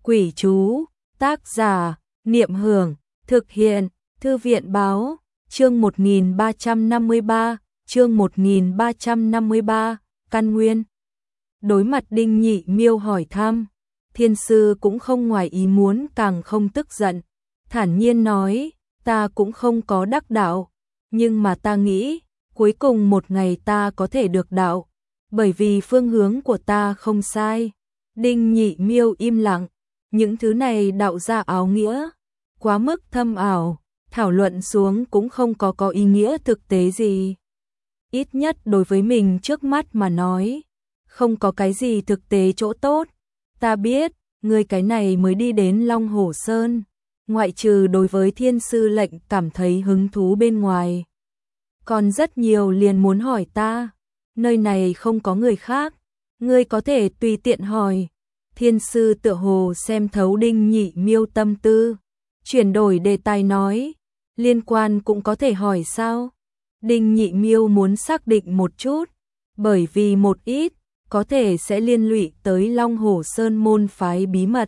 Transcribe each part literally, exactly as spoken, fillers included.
Quỷ chú, tác giả, Niệm Hưởng, thực hiện, Thư viện báo, chương một nghìn ba trăm năm mươi ba, chương một nghìn ba trăm năm mươi ba, căn nguyên. Đối mặt Đinh Nhị Miêu hỏi thăm, thiên sư cũng không ngoài ý muốn càng không tức giận, thản nhiên nói, ta cũng không có đắc đạo, nhưng mà ta nghĩ, cuối cùng một ngày ta có thể được đạo, bởi vì phương hướng của ta không sai. Đinh Nhị Miêu im lặng, những thứ này đạo ra áo nghĩa, quá mức thâm ảo, thảo luận xuống cũng không có có ý nghĩa thực tế gì. Ít nhất đối với mình trước mắt mà nói, không có cái gì thực tế chỗ tốt. Ta biết, người cái này mới đi đến Long Hổ Sơn, ngoại trừ đối với thiên sư lệnh cảm thấy hứng thú bên ngoài. Còn rất nhiều liền muốn hỏi ta, nơi này không có người khác, ngươi có thể tùy tiện hỏi. Thiên sư tựa hồ xem thấu Đinh Nhị Miêu tâm tư, chuyển đổi đề tài nói, liên quan cũng có thể hỏi sao? Đinh Nhị Miêu muốn xác định một chút, bởi vì một ít, có thể sẽ liên lụy tới Long Hổ Sơn môn phái bí mật.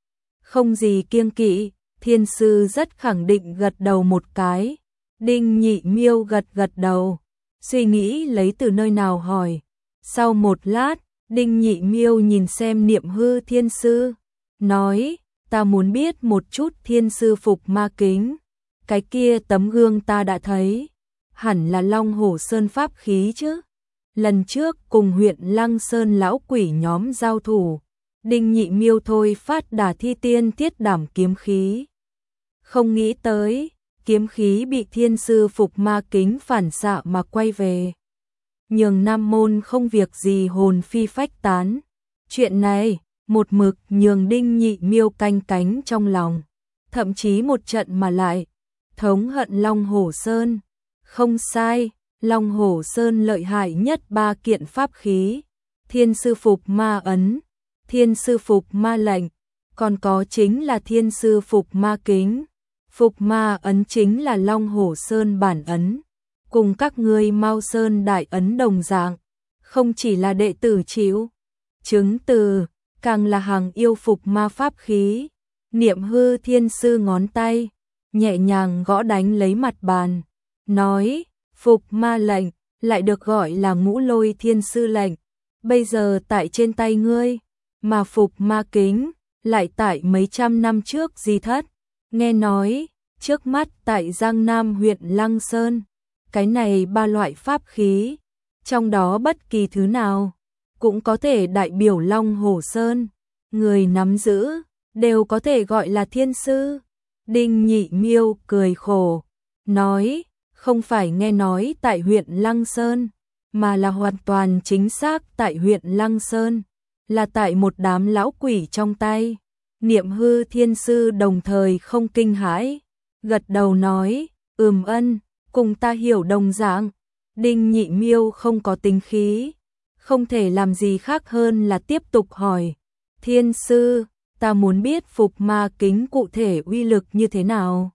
Không gì kiêng kỵ, thiên sư rất khẳng định gật đầu một cái. Đinh Nhị Miêu gật gật đầu, suy nghĩ lấy từ nơi nào hỏi. Sau một lát, Đinh Nhị Miêu nhìn xem Niệm Hư thiên sư, nói, ta muốn biết một chút thiên sư phục ma kính. Cái kia tấm gương ta đã thấy, hẳn là Long Hổ Sơn pháp khí chứ. Lần trước cùng huyện Lăng Sơn lão quỷ nhóm giao thủ, Đinh Nhị Miêu thôi phát đả thi tiên thiết đảm kiếm khí. Không nghĩ tới, kiếm khí bị thiên sư phục ma kính phản xạ mà quay về. Nhường Nam môn không việc gì hồn phi phách tán. Chuyện này, một mực nhường Đinh Nhị Miêu canh cánh trong lòng. Thậm chí một trận mà lại, thống hận Long Hổ Sơn. Không sai, Long Hổ Sơn lợi hại nhất ba kiện pháp khí. Thiên sư phục ma ấn, thiên sư phục ma lệnh, còn có chính là thiên sư phục ma kính. Phục ma ấn chính là Long Hổ Sơn bản ấn, cùng các ngươi Mao Sơn đại ấn đồng dạng, không chỉ là đệ tử chịu chứng từ, càng là hàng yêu phục ma pháp khí. Niệm Hư thiên sư ngón tay nhẹ nhàng gõ đánh lấy mặt bàn, nói, phục ma lệnh lại được gọi là Ngũ Lôi thiên sư lệnh, bây giờ tại trên tay ngươi, mà phục ma kính lại tại mấy trăm năm trước di thất. Nghe nói, trước mắt tại Giang Nam huyện Lăng Sơn, cái này ba loại pháp khí, trong đó bất kỳ thứ nào, cũng có thể đại biểu Long Hổ Sơn, người nắm giữ, đều có thể gọi là thiên sư. Đinh Nhị Miêu cười khổ, nói, không phải nghe nói tại huyện Lăng Sơn, mà là hoàn toàn chính xác tại huyện Lăng Sơn, là tại một đám lão quỷ trong tay. Niệm Hư thiên sư đồng thời không kinh hãi, gật đầu nói, ừm ân, cùng ta hiểu đồng dạng. Đinh Nhị Miêu không có tính khí, không thể làm gì khác hơn là tiếp tục hỏi, thiên sư, ta muốn biết phục ma kính cụ thể uy lực như thế nào,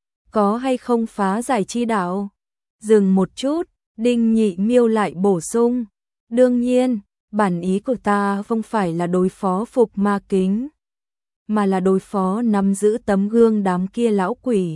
có hay không phá giải chi đạo? Dừng một chút, Đinh Nhị Miêu lại bổ sung, đương nhiên, bản ý của ta không phải là đối phó phục ma kính, mà là đối phó nắm giữ tấm gương đám kia lão quỷ.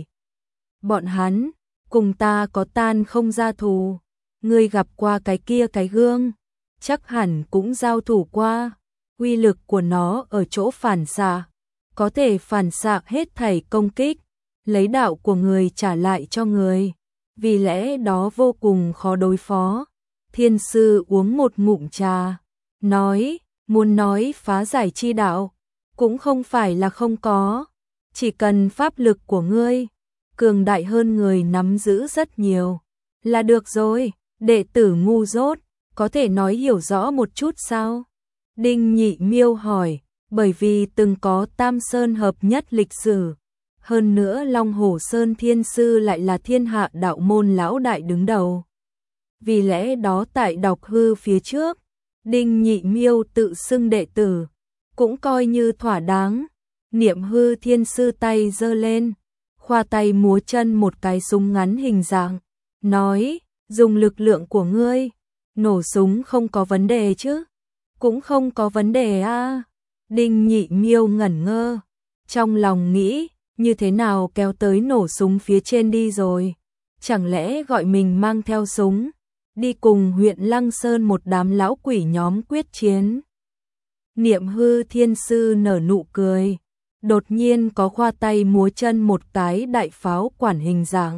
Bọn hắn, cùng ta có tan không ra thù, ngươi gặp qua cái kia cái gương, chắc hẳn cũng giao thủ qua, uy lực của nó ở chỗ phản xạ, có thể phản xạ hết thảy công kích, lấy đạo của người trả lại cho người, vì lẽ đó vô cùng khó đối phó. Thiên sư uống một ngụm trà, nói, muốn nói phá giải chi đạo, cũng không phải là không có, chỉ cần pháp lực của ngươi cường đại hơn người nắm giữ rất nhiều là được rồi. Đệ tử ngu dốt, có thể nói hiểu rõ một chút sao? Đinh Nhị Miêu hỏi, bởi vì từng có Tam Sơn hợp nhất lịch sử, hơn nữa Long Hổ Sơn thiên sư lại là thiên hạ đạo môn lão đại đứng đầu. Vì lẽ đó tại đọc hư phía trước, Đinh Nhị Miêu tự xưng đệ tử, cũng coi như thỏa đáng. Niệm Hư thiên sư tay giơ lên, khoa tay múa chân một cái súng ngắn hình dạng, nói, dùng lực lượng của ngươi, nổ súng không có vấn đề chứ? Cũng không có vấn đề a. À. Đinh Nhị Miêu ngẩn ngơ, trong lòng nghĩ, như thế nào kéo tới nổ súng phía trên đi rồi? Chẳng lẽ gọi mình mang theo súng, đi cùng huyện Lăng Sơn một đám lão quỷ nhóm quyết chiến? Niệm Hư Thiên Sư nở nụ cười, đột nhiên có khoa tay múa chân một cái đại pháo quản hình dạng.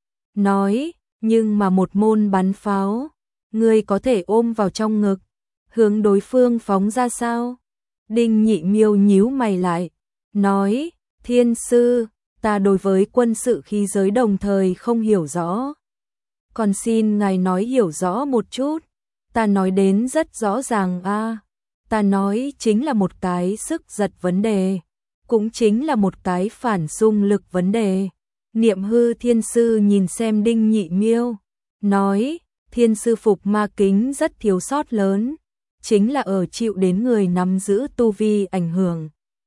Nói, nhưng mà một môn bắn pháo, ngươi có thể ôm vào trong ngực, hướng đối phương phóng ra sao? Đinh Nhị Miêu nhíu mày lại, nói, Thiên Sư, ta đối với quân sự khí giới đồng thời không hiểu rõ. Còn xin ngài nói hiểu rõ một chút, ta nói đến rất rõ ràng a. À. Ta nói chính là một cái sức giật vấn đề, cũng chính là một cái phản xung lực vấn đề. Niệm Hư Thiên Sư nhìn xem Đinh Nhị Miêu, nói, Thiên Sư phục ma kính rất thiếu sót lớn, chính là ở chịu đến người nắm giữ tu vi ảnh hưởng.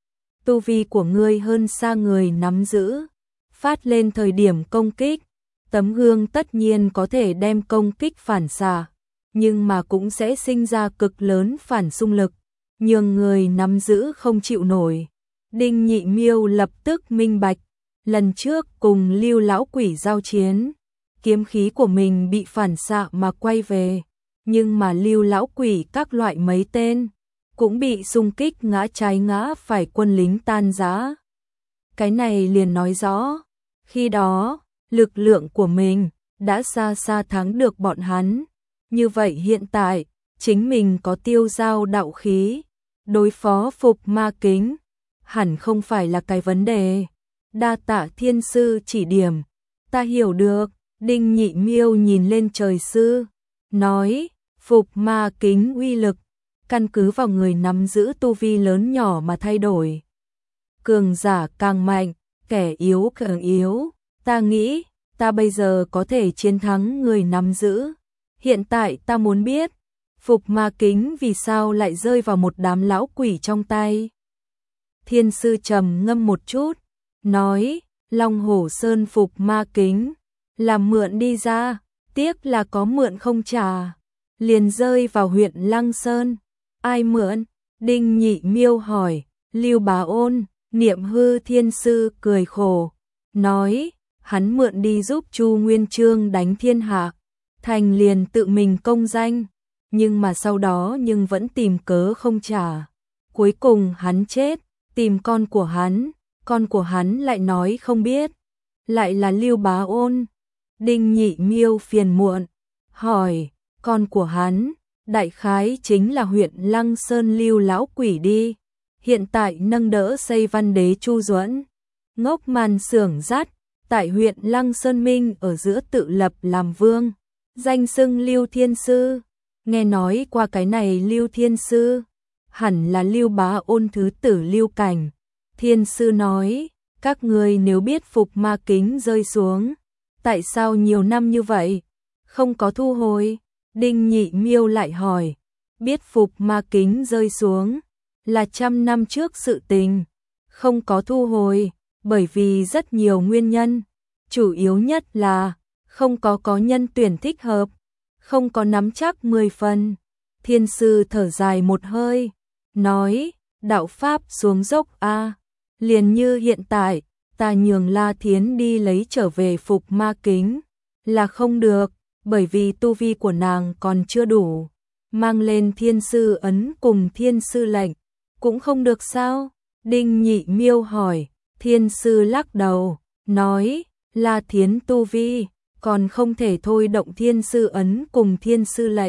Tu vi của ngươi hơn xa người nắm giữ, phát lên thời điểm công kích, tấm gương tất nhiên có thể đem công kích phản xạ, nhưng mà cũng sẽ sinh ra cực lớn phản xung lực, nhường người nắm giữ không chịu nổi. Đinh Nhị Miêu lập tức minh bạch, lần trước cùng Lưu lão quỷ giao chiến, kiếm khí của mình bị phản xạ mà quay về, nhưng mà Lưu lão quỷ các loại mấy tên cũng bị xung kích ngã trái ngã phải, quân lính tan rã. Cái này liền nói rõ, khi đó, lực lượng của mình đã xa xa thắng được bọn hắn. Như vậy hiện tại, chính mình có tiêu giao đạo khí, đối phó phục ma kính, hẳn không phải là cái vấn đề. Đa tạ Thiên Sư chỉ điểm, ta hiểu được. Đinh Nhị Miêu nhìn lên trời sư, nói, phục ma kính uy lực, căn cứ vào người nắm giữ tu vi lớn nhỏ mà thay đổi. Cường giả càng mạnh, kẻ yếu càng yếu. Ta nghĩ, ta bây giờ có thể chiến thắng người nắm giữ. Hiện tại ta muốn biết, phục ma kính vì sao lại rơi vào một đám lão quỷ trong tay. Thiên Sư trầm ngâm một chút, nói, Long Hổ Sơn phục ma kính, làm mượn đi ra, tiếc là có mượn không trả, liền rơi vào huyện Lăng Sơn. Ai mượn? Đinh Nhị Miêu hỏi. Lưu Bá Ôn. Niệm Hư Thiên Sư cười khổ, nói, hắn mượn đi giúp Chu Nguyên Chương đánh thiên hạ, thành liền tự mình công danh, nhưng mà sau đó nhưng vẫn tìm cớ không trả. Cuối cùng hắn chết, tìm con của hắn, con của hắn lại nói không biết, lại là Lưu Bá Ôn. Đinh Nhị Miêu phiền muộn, hỏi, con của hắn, đại khái chính là huyện Lăng Sơn Lưu lão quỷ đi, hiện tại nâng đỡ xây Văn Đế Chu Duẫn, ngốc màn xưởng dắt, tại huyện Lăng Sơn Minh ở giữa tự lập làm vương, danh xưng Lưu Thiên Sư. Nghe nói qua cái này Lưu Thiên Sư, hẳn là Lưu Bá Ôn thứ tử Lưu Cảnh. Thiên Sư nói, các người nếu biết phục ma kính rơi xuống, tại sao nhiều năm như vậy không có thu hồi? Đinh Nhị Miêu lại hỏi, biết phục ma kính rơi xuống là trăm năm trước sự tình, không có thu hồi, bởi vì rất nhiều nguyên nhân, chủ yếu nhất là không có có nhân tuyển thích hợp, không có nắm chắc mười phần. Thiên Sư thở dài một hơi, nói, đạo pháp xuống dốc a, liền như hiện tại, ta nhường La Thiến đi lấy trở về phục ma kính, là không được, bởi vì tu vi của nàng còn chưa đủ, mang lên Thiên Sư ấn cùng Thiên Sư lệnh, cũng không được sao? Đinh Nhị Miêu hỏi. Thiên Sư lắc đầu, nói, La Thiến tu vi, còn không thể thôi động Thiên Sư ấn cùng Thiên Sư lệnh.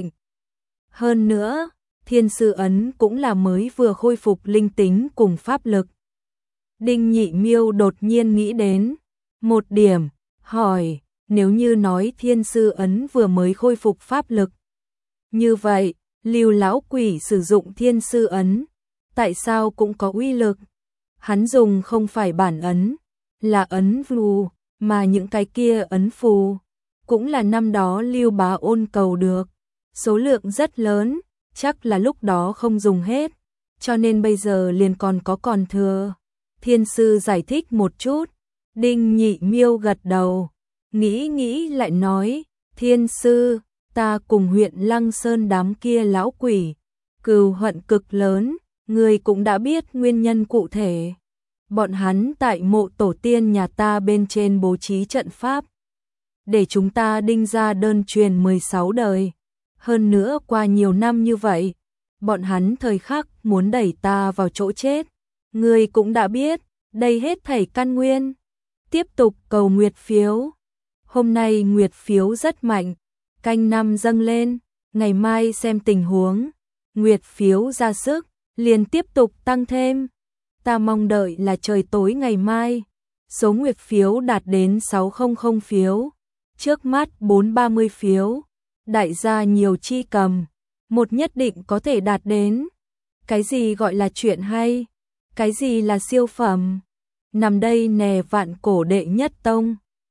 Hơn nữa, Thiên Sư ấn cũng là mới vừa khôi phục linh tính cùng pháp lực. Đinh Nhị Miêu đột nhiên nghĩ đến một điểm, hỏi, nếu như nói Thiên Sư ấn vừa mới khôi phục pháp lực, như vậy, Lưu lão quỷ sử dụng Thiên Sư ấn, tại sao cũng có uy lực? Hắn dùng không phải bản ấn, là ấn phù, mà những cái kia ấn phù cũng là năm đó Lưu Bá Ôn cầu được, số lượng rất lớn, chắc là lúc đó không dùng hết, cho nên bây giờ liền còn có còn thừa. Thiên Sư giải thích một chút. Đinh Nhị Miêu gật đầu, nghĩ nghĩ lại nói, Thiên Sư, ta cùng huyện Lăng Sơn đám kia lão quỷ, cừu hận cực lớn, Ngươi cũng đã biết nguyên nhân cụ thể. Bọn hắn tại mộ tổ tiên nhà ta bên trên bố trí trận pháp, để chúng ta đinh ra đơn truyền mười sáu đời. Hơn nữa qua nhiều năm như vậy, bọn hắn thời khắc muốn đẩy ta vào chỗ chết. Ngươi cũng đã biết, đây hết thảy căn nguyên. Tiếp tục cầu nguyệt phiếu. Hôm nay nguyệt phiếu rất mạnh, canh năm dâng lên, ngày mai xem tình huống. Nguyệt phiếu ra sức, liền tiếp tục tăng thêm. Ta mong đợi là trời tối ngày mai, số nguyệt phiếu đạt đến sáu trăm phiếu, trước mắt bốn trăm ba mươi phiếu. Đại gia nhiều chi cầm, một nhất định có thể đạt đến. Cái gì gọi là chuyện hay? Cái gì là siêu phẩm? Nằm đây nè vạn cổ đệ nhất tông.